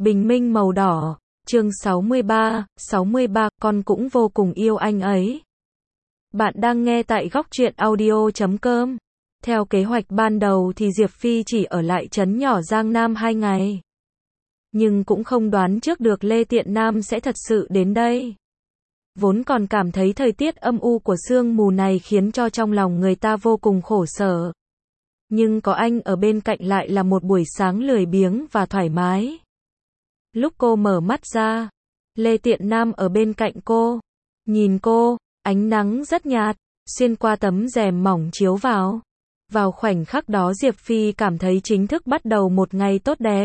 Bình minh màu đỏ, chương 63, con cũng vô cùng yêu anh ấy. Bạn đang nghe tại góc truyện audio.com. Theo kế hoạch ban đầu thì Diệp Phi chỉ ở lại trấn nhỏ Giang Nam 2 ngày. Nhưng cũng không đoán trước được Lê Tiện Nam sẽ thật sự đến đây. Vốn còn cảm thấy thời tiết âm u của sương mù này khiến cho trong lòng người ta vô cùng khổ sở. Nhưng có anh ở bên cạnh lại là một buổi sáng lười biếng và thoải mái. Lúc cô mở mắt ra, Lê Tiện Nam ở bên cạnh cô. Nhìn cô, ánh nắng rất nhạt, xuyên qua tấm rèm mỏng chiếu vào. Vào khoảnh khắc đó Diệp Phi cảm thấy chính thức bắt đầu một ngày tốt đẹp.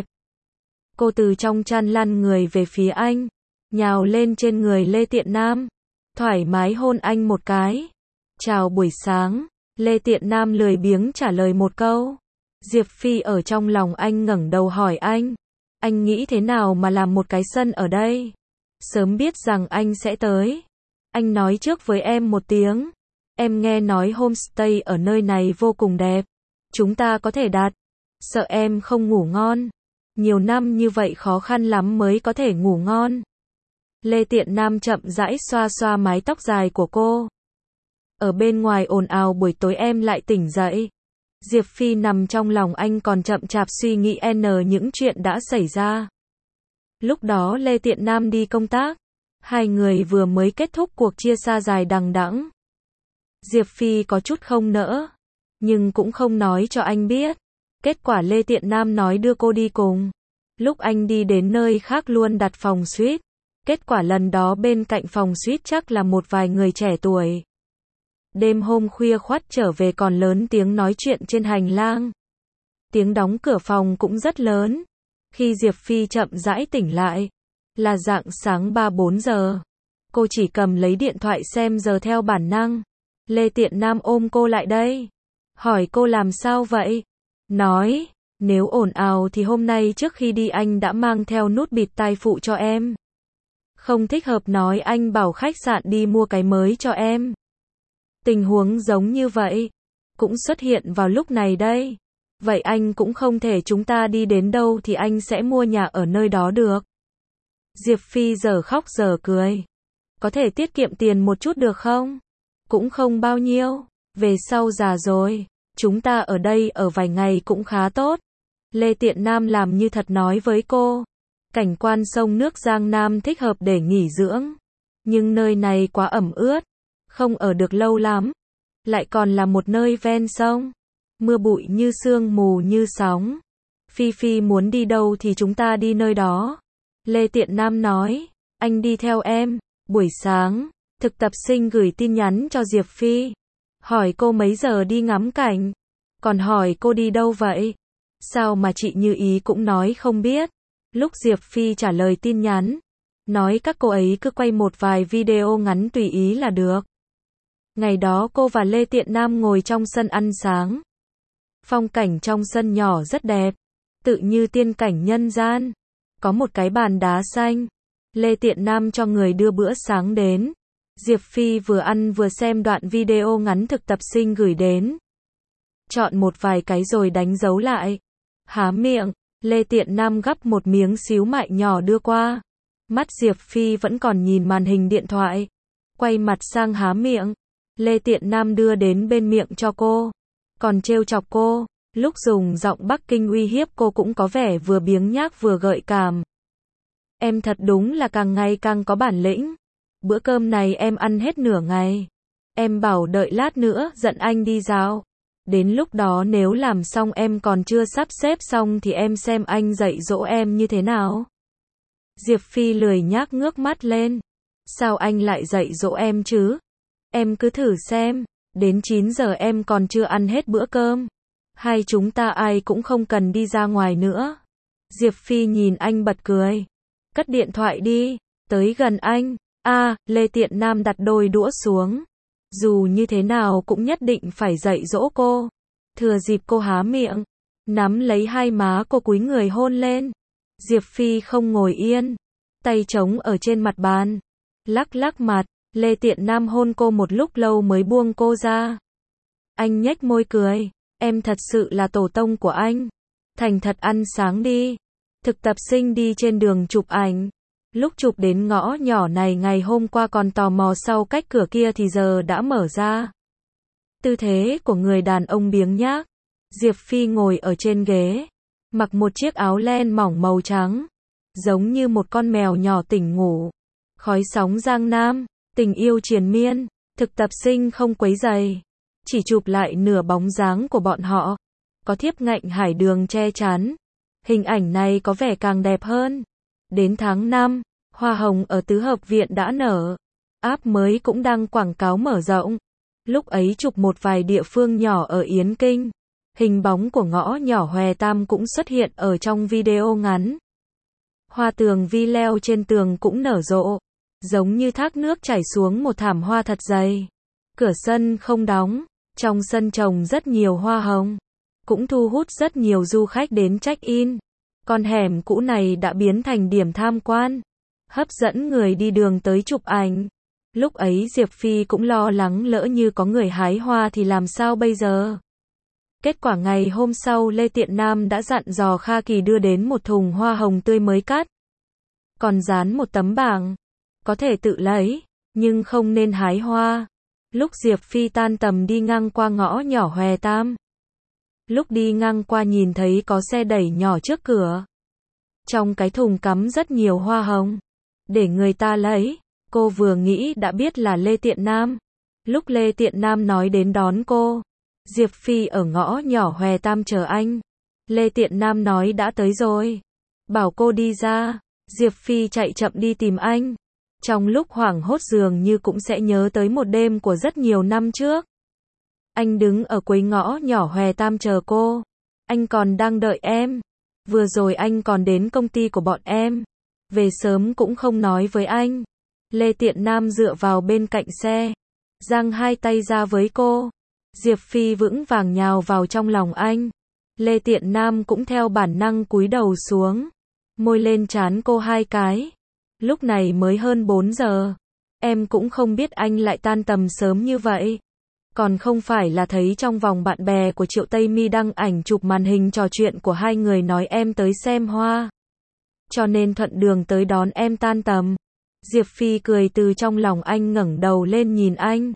Cô từ trong chăn lăn người về phía anh, nhào lên trên người Lê Tiện Nam, thoải mái hôn anh một cái. Chào buổi sáng, Lê Tiện Nam lười biếng trả lời một câu. Diệp Phi ở trong lòng anh ngẩng đầu hỏi anh nghĩ thế nào mà làm một cái sân ở đây? Sớm biết rằng anh sẽ tới. Anh nói trước với em một tiếng. Em nghe nói homestay ở nơi này vô cùng đẹp. Chúng ta có thể đặt. Sợ em không ngủ ngon. Nhiều năm như vậy khó khăn lắm mới có thể ngủ ngon. Lê Tiện Nam chậm rãi xoa xoa mái tóc dài của cô. Ở bên ngoài ồn ào buổi tối em lại tỉnh dậy. Diệp Phi nằm trong lòng anh còn chậm chạp suy nghĩ những chuyện đã xảy ra. Lúc đó Lê Tiện Nam đi công tác. Hai người vừa mới kết thúc cuộc chia xa dài đằng đẵng. Diệp Phi có chút không nỡ, nhưng cũng không nói cho anh biết. Kết quả Lê Tiện Nam nói đưa cô đi cùng. Lúc anh đi đến nơi khác luôn đặt phòng suite. Kết quả lần đó bên cạnh phòng suite chắc là một vài người trẻ tuổi. Đêm hôm khuya khoắt trở về còn lớn tiếng nói chuyện trên hành lang. Tiếng đóng cửa phòng cũng rất lớn. Khi Diệp Phi chậm rãi tỉnh lại, là rạng sáng 3-4 giờ. Cô chỉ cầm lấy điện thoại xem giờ theo bản năng. Lê Tiện Nam ôm cô lại đây. Hỏi cô làm sao vậy? Nói, nếu ồn ào thì hôm nay trước khi đi anh đã mang theo nút bịt tai phụ cho em. Không thích hợp nói anh bảo khách sạn đi mua cái mới cho em. Tình huống giống như vậy cũng xuất hiện vào lúc này đây. Vậy anh cũng không thể chúng ta đi đến đâu thì anh sẽ mua nhà ở nơi đó được. Diệp Phi giờ khóc giờ cười. Có thể tiết kiệm tiền một chút được không? Cũng không bao nhiêu. Về sau già rồi, chúng ta ở đây ở vài ngày cũng khá tốt. Lê Tiện Nam làm như thật nói với cô. Cảnh quan sông nước Giang Nam thích hợp để nghỉ dưỡng. Nhưng nơi này quá ẩm ướt. Không ở được lâu lắm. Lại còn là một nơi ven sông. Mưa bụi như sương mù như sóng. Phi muốn đi đâu thì chúng ta đi nơi đó. Lê Tiện Nam nói. Anh đi theo em. Buổi sáng, thực tập sinh gửi tin nhắn cho Diệp Phi. Hỏi cô mấy giờ đi ngắm cảnh. Còn hỏi cô đi đâu vậy? Sao mà chị Như Ý cũng nói không biết. Lúc Diệp Phi trả lời tin nhắn, nói các cô ấy cứ quay một vài video ngắn tùy ý là được. Ngày đó cô và Lê Tiện Nam ngồi trong sân ăn sáng. Phong cảnh trong sân nhỏ rất đẹp, tự như tiên cảnh nhân gian. Có một cái bàn đá xanh. Lê Tiện Nam cho người đưa bữa sáng đến. Diệp Phi vừa ăn vừa xem đoạn video ngắn thực tập sinh gửi đến. Chọn một vài cái rồi đánh dấu lại. Há miệng, Lê Tiện Nam gắp một miếng xíu mại nhỏ đưa qua. Mắt Diệp Phi vẫn còn nhìn màn hình điện thoại. Quay mặt sang há miệng. Lê Tiện Nam đưa đến bên miệng cho cô. Còn trêu chọc cô. Lúc dùng giọng Bắc Kinh uy hiếp cô cũng có vẻ vừa biếng nhác vừa gợi cảm. Em thật đúng là càng ngày càng có bản lĩnh. Bữa cơm này em ăn hết nửa ngày. Em bảo đợi lát nữa dẫn anh đi dạo. Đến lúc đó nếu làm xong em còn chưa sắp xếp xong thì em xem anh dạy dỗ em như thế nào. Diệp Phi lười nhác ngước mắt lên. Sao anh lại dạy dỗ em chứ? Em cứ thử xem. Đến 9 giờ em còn chưa ăn hết bữa cơm. Hai chúng ta ai cũng không cần đi ra ngoài nữa. Diệp Phi nhìn anh bật cười. Cất điện thoại đi. Tới gần anh. Lê Tiện Nam đặt đôi đũa xuống. Dù như thế nào cũng nhất định phải dạy dỗ cô. Thừa dịp cô há miệng, nắm lấy hai má cô cúi người hôn lên. Diệp Phi không ngồi yên, tay trống ở trên mặt bàn, lắc lắc mặt. Lê Tiện Nam hôn cô một lúc lâu mới buông cô ra. Anh nhếch môi cười. Em thật sự là tổ tông của anh. Thành thật ăn sáng đi. Thực tập sinh đi trên đường chụp ảnh. Lúc chụp đến ngõ nhỏ này ngày hôm qua còn tò mò sau cách cửa kia thì giờ đã mở ra. Tư thế của người đàn ông biếng nhác. Diệp Phi ngồi ở trên ghế, mặc một chiếc áo len mỏng màu trắng, giống như một con mèo nhỏ tỉnh ngủ. Khói sóng Giang Nam, tình yêu triền miên, thực tập sinh không quấy rầy, chỉ chụp lại nửa bóng dáng của bọn họ. Có thiếp ngạnh hải đường che chắn. Hình ảnh này có vẻ càng đẹp hơn. Đến tháng 5, hoa hồng ở tứ hợp viện đã nở. App mới cũng đăng quảng cáo mở rộng. Lúc ấy chụp một vài địa phương nhỏ ở Yến Kinh. Hình bóng của ngõ nhỏ Hòe Tam cũng xuất hiện ở trong video ngắn. Hoa tường vi leo trên tường cũng nở rộ, giống như thác nước chảy xuống một thảm hoa thật dày. Cửa sân không đóng, trong sân trồng rất nhiều hoa hồng, cũng thu hút rất nhiều du khách đến check-in. Con hẻm cũ này đã biến thành điểm tham quan, hấp dẫn người đi đường tới chụp ảnh. Lúc ấy Diệp Phi cũng lo lắng lỡ như có người hái hoa thì làm sao bây giờ. Kết quả ngày hôm sau Lê Tiện Nam đã dặn dò Kha Kỳ đưa đến một thùng hoa hồng tươi mới cắt. Còn dán một tấm bảng, có thể tự lấy, nhưng không nên hái hoa. Lúc Diệp Phi tan tầm đi ngang qua ngõ nhỏ Hòe Tam. Lúc đi ngang qua nhìn thấy có xe đẩy nhỏ trước cửa. Trong cái thùng cắm rất nhiều hoa hồng, để người ta lấy. Cô vừa nghĩ đã biết là Lê Tiện Nam. Lúc Lê Tiện Nam nói đến đón cô, Diệp Phi ở ngõ nhỏ Hòe Tam chờ anh. Lê Tiện Nam nói đã tới rồi, bảo cô đi ra. Diệp Phi chạy chậm đi tìm anh. Trong lúc hoảng hốt dường như cũng sẽ nhớ tới một đêm của rất nhiều năm trước. Anh đứng ở cuối ngõ nhỏ Hòe Tam chờ cô. Anh còn đang đợi em. Vừa rồi anh còn đến công ty của bọn em. Về sớm cũng không nói với anh. Lê Tiện Nam dựa vào bên cạnh xe, giang hai tay ra với cô. Diệp Phi vững vàng nhào vào trong lòng anh. Lê Tiện Nam cũng theo bản năng cúi đầu xuống, môi lên trán cô 2 cái. Lúc này mới hơn 4 giờ. Em cũng không biết anh lại tan tầm sớm như vậy. Còn không phải là thấy trong vòng bạn bè của Triệu Tây Mi đăng ảnh chụp màn hình trò chuyện của hai người nói em tới xem hoa, cho nên thuận đường tới đón em tan tầm. Diệp Phi cười từ trong lòng anh ngẩng đầu lên nhìn anh.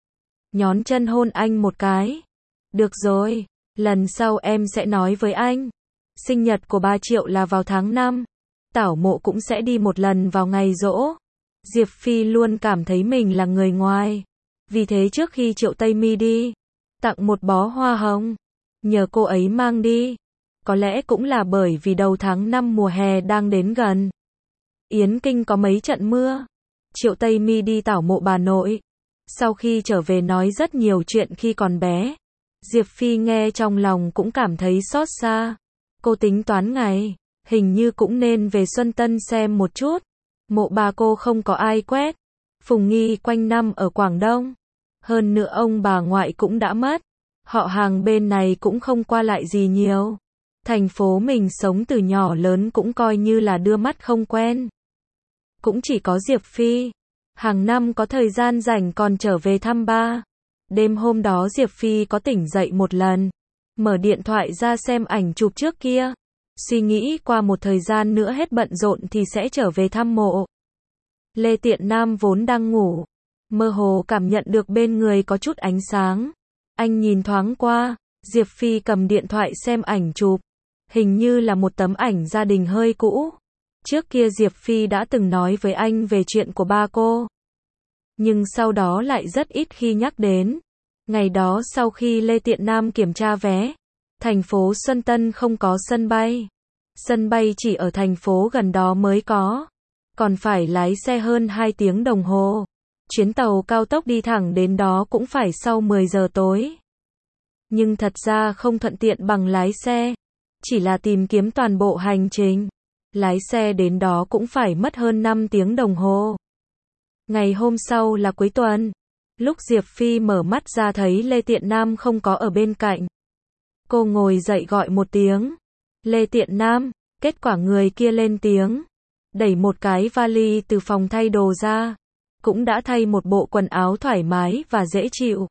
Nhón chân hôn anh một cái. Được rồi, lần sau em sẽ nói với anh. Sinh nhật của bà Triệu là vào tháng 5. Tảo Mộ cũng sẽ đi một lần vào ngày giỗ. Diệp Phi luôn cảm thấy mình là người ngoài. Vì thế trước khi Triệu Tây Mi đi, tặng một bó hoa hồng, nhờ cô ấy mang đi. Có lẽ cũng là bởi vì đầu tháng 5 mùa hè đang đến gần. Yến Kinh có mấy trận mưa. Triệu Tây Mi đi tảo mộ bà nội. Sau khi trở về nói rất nhiều chuyện khi còn bé. Diệp Phi nghe trong lòng cũng cảm thấy xót xa. Cô tính toán ngày, hình như cũng nên về Xuân Tân xem một chút. Mộ bà cô không có ai quét. Phùng Nghi quanh năm ở Quảng Đông. Hơn nữa ông bà ngoại cũng đã mất. Họ hàng bên này cũng không qua lại gì nhiều. Thành phố mình sống từ nhỏ lớn cũng coi như là đưa mắt không quen. Cũng chỉ có Diệp Phi. Hàng năm có thời gian rảnh còn trở về thăm ba. Đêm hôm đó Diệp Phi có tỉnh dậy một lần. Mở điện thoại ra xem ảnh chụp trước kia. Suy nghĩ qua một thời gian nữa hết bận rộn thì sẽ trở về thăm mộ. Lê Tiện Nam vốn đang ngủ. Mơ hồ cảm nhận được bên người có chút ánh sáng. Anh nhìn thoáng qua. Diệp Phi cầm điện thoại xem ảnh chụp. Hình như là một tấm ảnh gia đình hơi cũ. Trước kia Diệp Phi đã từng nói với anh về chuyện của ba cô. Nhưng sau đó lại rất ít khi nhắc đến. Ngày đó sau khi Lê Tiện Nam kiểm tra vé, thành phố Xuân Tân không có sân bay. Sân bay chỉ ở thành phố gần đó mới có. Còn phải lái xe hơn 2 tiếng đồng hồ. Chuyến tàu cao tốc đi thẳng đến đó cũng phải sau 10 giờ tối. Nhưng thật ra không thuận tiện bằng lái xe. Chỉ là tìm kiếm toàn bộ hành trình. Lái xe đến đó cũng phải mất hơn 5 tiếng đồng hồ. Ngày hôm sau là cuối tuần. Lúc Diệp Phi mở mắt ra thấy Lê Tiện Nam không có ở bên cạnh. Cô ngồi dậy gọi một tiếng. Lê Tiện Nam, kết quả người kia lên tiếng. Đẩy một cái vali từ phòng thay đồ ra. Cũng đã thay một bộ quần áo thoải mái và dễ chịu.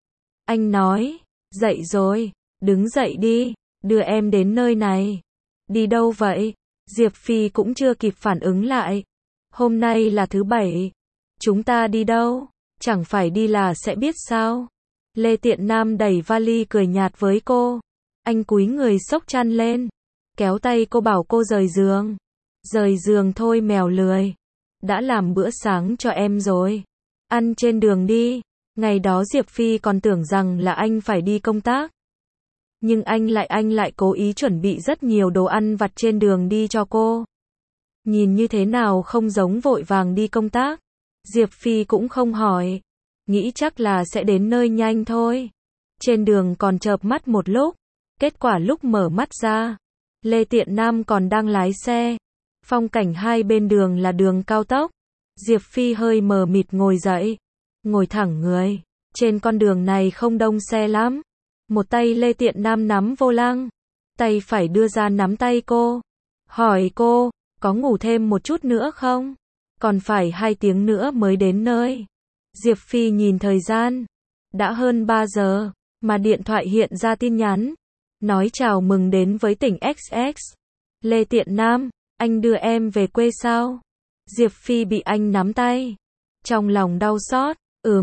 Anh nói, dậy rồi, đứng dậy đi, đưa em đến nơi này. Đi đâu vậy? Diệp Phi cũng chưa kịp phản ứng lại. Hôm nay là thứ bảy. Chúng ta đi đâu? Chẳng phải đi là sẽ biết sao? Lê Tiện Nam đẩy vali cười nhạt với cô. Anh cúi người xốc chăn lên, kéo tay cô bảo cô rời giường. Rời giường thôi mèo lười. Đã làm bữa sáng cho em rồi. Ăn trên đường đi. Ngày đó Diệp Phi còn tưởng rằng là anh phải đi công tác. Nhưng anh lại cố ý chuẩn bị rất nhiều đồ ăn vặt trên đường đi cho cô. Nhìn như thế nào không giống vội vàng đi công tác. Diệp Phi cũng không hỏi. Nghĩ chắc là sẽ đến nơi nhanh thôi. Trên đường còn chợp mắt một lúc. Kết quả lúc mở mắt ra, Lê Tiện Nam còn đang lái xe. Phong cảnh hai bên đường là đường cao tốc. Diệp Phi hơi mờ mịt ngồi dậy. Ngồi thẳng người. Trên con đường này không đông xe lắm. Một tay Lê Tiện Nam nắm vô lăng. Tay phải đưa ra nắm tay cô. Hỏi cô, có ngủ thêm một chút nữa không? Còn phải 2 tiếng nữa mới đến nơi. Diệp Phi nhìn thời gian. Đã hơn 3 giờ, mà điện thoại hiện ra tin nhắn. Nói chào mừng đến với tỉnh XX. Lê Tiện Nam, anh đưa em về quê sao? Diệp Phi bị anh nắm tay. Trong lòng đau xót,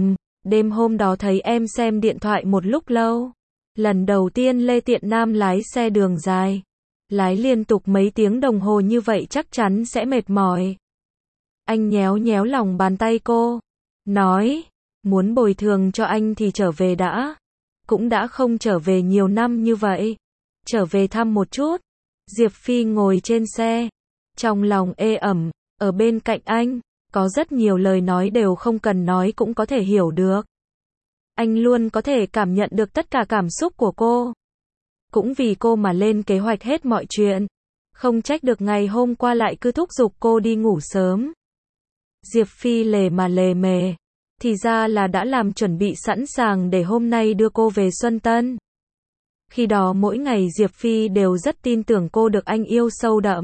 đêm hôm đó thấy em xem điện thoại một lúc lâu. Lần đầu tiên Lê Tiện Nam lái xe đường dài. Lái liên tục mấy tiếng đồng hồ như vậy chắc chắn sẽ mệt mỏi. Anh nhéo nhéo lòng bàn tay cô. Nói, muốn bồi thường cho anh thì trở về đã. Cũng đã không trở về nhiều năm như vậy. Trở về thăm một chút. Diệp Phi ngồi trên xe. Trong lòng ê ẩm, ở bên cạnh anh, có rất nhiều lời nói đều không cần nói cũng có thể hiểu được. Anh luôn có thể cảm nhận được tất cả cảm xúc của cô. Cũng vì cô mà lên kế hoạch hết mọi chuyện. Không trách được ngày hôm qua lại cứ thúc giục cô đi ngủ sớm. Diệp Phi lề mà lề mề. Thì ra là đã làm chuẩn bị sẵn sàng để hôm nay đưa cô về Xuân Tân. Khi đó mỗi ngày Diệp Phi đều rất tin tưởng cô được anh yêu sâu đậm.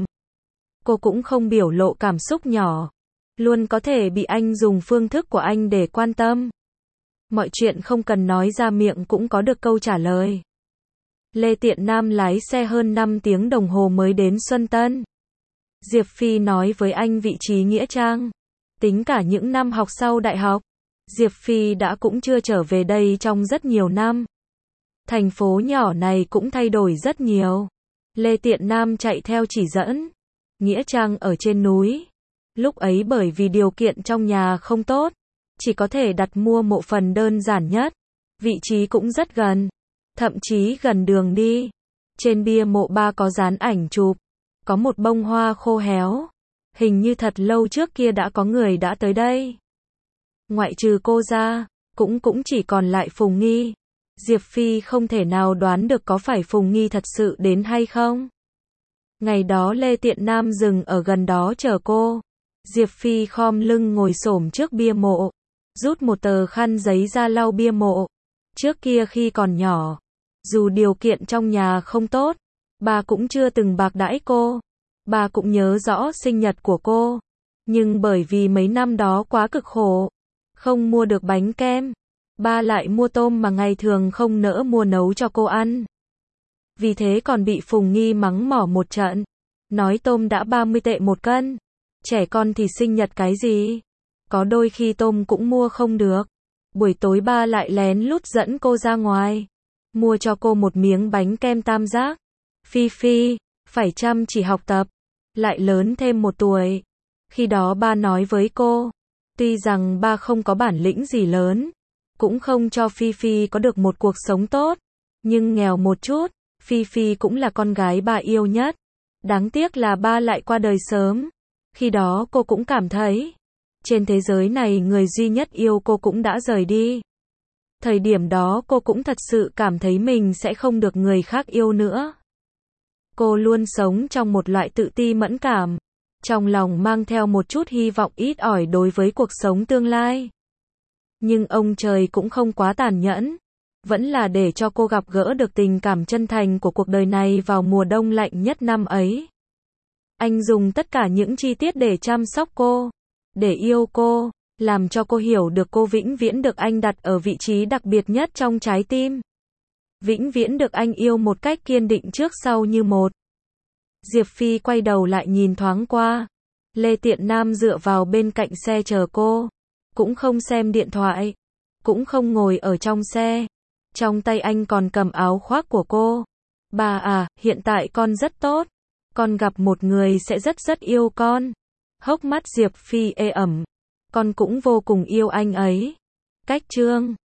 Cô cũng không biểu lộ cảm xúc nhỏ. Luôn có thể bị anh dùng phương thức của anh để quan tâm. Mọi chuyện không cần nói ra miệng cũng có được câu trả lời. Lê Tiện Nam lái xe hơn 5 tiếng đồng hồ mới đến Xuân Tân. Diệp Phi nói với anh vị trí Nghĩa Trang. Tính cả những năm học sau đại học, Diệp Phi đã cũng chưa trở về đây trong rất nhiều năm. Thành phố nhỏ này cũng thay đổi rất nhiều. Lê Tiện Nam chạy theo chỉ dẫn. Nghĩa Trang ở trên núi. Lúc ấy bởi vì điều kiện trong nhà không tốt, chỉ có thể đặt mua mộ phần đơn giản nhất. Vị trí cũng rất gần, thậm chí gần đường đi. Trên bia mộ ba có dán ảnh chụp, có một bông hoa khô héo. Hình như thật lâu trước kia đã có người đã tới đây. Ngoại trừ cô ra, cũng chỉ còn lại Phùng Nghi. Diệp Phi không thể nào đoán được có phải Phùng Nghi thật sự đến hay không. Ngày đó Lê Tiện Nam dừng ở gần đó chờ cô. Diệp Phi khom lưng ngồi xổm trước bia mộ, rút một tờ khăn giấy ra lau bia mộ. Trước kia khi còn nhỏ, dù điều kiện trong nhà không tốt, bà cũng chưa từng bạc đãi cô. Bà cũng nhớ rõ sinh nhật của cô. Nhưng bởi vì mấy năm đó quá cực khổ, không mua được bánh kem, ba lại mua tôm mà ngày thường không nỡ mua nấu cho cô ăn. Vì thế còn bị Phùng Nghi mắng mỏ một trận. Nói tôm đã 30 tệ một cân. Trẻ con thì sinh nhật cái gì? Có đôi khi tôm cũng mua không được. Buổi tối ba lại lén lút dẫn cô ra ngoài. Mua cho cô một miếng bánh kem tam giác. Phi Phi, phải chăm chỉ học tập. Lại lớn thêm 1 tuổi. Khi đó ba nói với cô. Tuy rằng ba không có bản lĩnh gì lớn. Cũng không cho Phi Phi có được một cuộc sống tốt. Nhưng nghèo một chút. Phi Phi cũng là con gái ba yêu nhất. Đáng tiếc là ba lại qua đời sớm. Khi đó cô cũng cảm thấy, trên thế giới này người duy nhất yêu cô cũng đã rời đi. Thời điểm đó cô cũng thật sự cảm thấy mình sẽ không được người khác yêu nữa. Cô luôn sống trong một loại tự ti mẫn cảm, trong lòng mang theo một chút hy vọng ít ỏi đối với cuộc sống tương lai. Nhưng ông trời cũng không quá tàn nhẫn, vẫn là để cho cô gặp gỡ được tình cảm chân thành của cuộc đời này vào mùa đông lạnh nhất năm ấy. Anh dùng tất cả những chi tiết để chăm sóc cô, để yêu cô, làm cho cô hiểu được cô vĩnh viễn được anh đặt ở vị trí đặc biệt nhất trong trái tim. Vĩnh viễn được anh yêu một cách kiên định trước sau như một. Diệp Phi quay đầu lại nhìn thoáng qua. Lê Tiện Nam dựa vào bên cạnh xe chờ cô. Cũng không xem điện thoại. Cũng không ngồi ở trong xe. Trong tay anh còn cầm áo khoác của cô. Bà à, hiện tại con rất tốt. Con gặp một người sẽ rất rất yêu con. Hốc mắt Diệp Phi ê ẩm. Con cũng vô cùng yêu anh ấy. Cách chương